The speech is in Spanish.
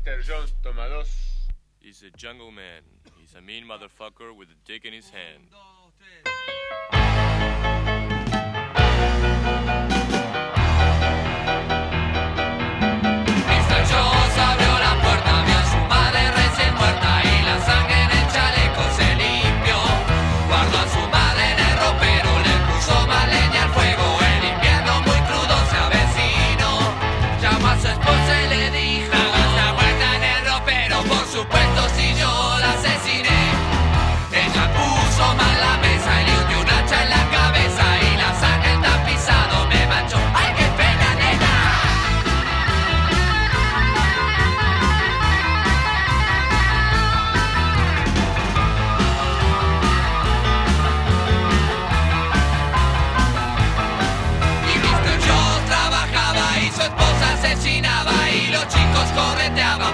Mr. Jones toma 2. He's a jungle man. He's a mean motherfucker with a dick in his hand. Mr. Jones abrió la puerta, vio a su madre recién muerta y la sangre en el chaleco se limpió. Guardó a su madre en el ropero, le puso más leña al fuego. El invierno muy crudo se avecinó. Llamó a su esposa y le dijo: está muerta en el ropero, por supuesto si yo la asesiné. Ella puso mal la mesa y le hundió un hacha en la cabeza y la sangre el tapizado me manchó. ¡Ay, qué pena, nena! Y Mr. Jones trabajaba y su esposa asesinaba y los chicos correteaban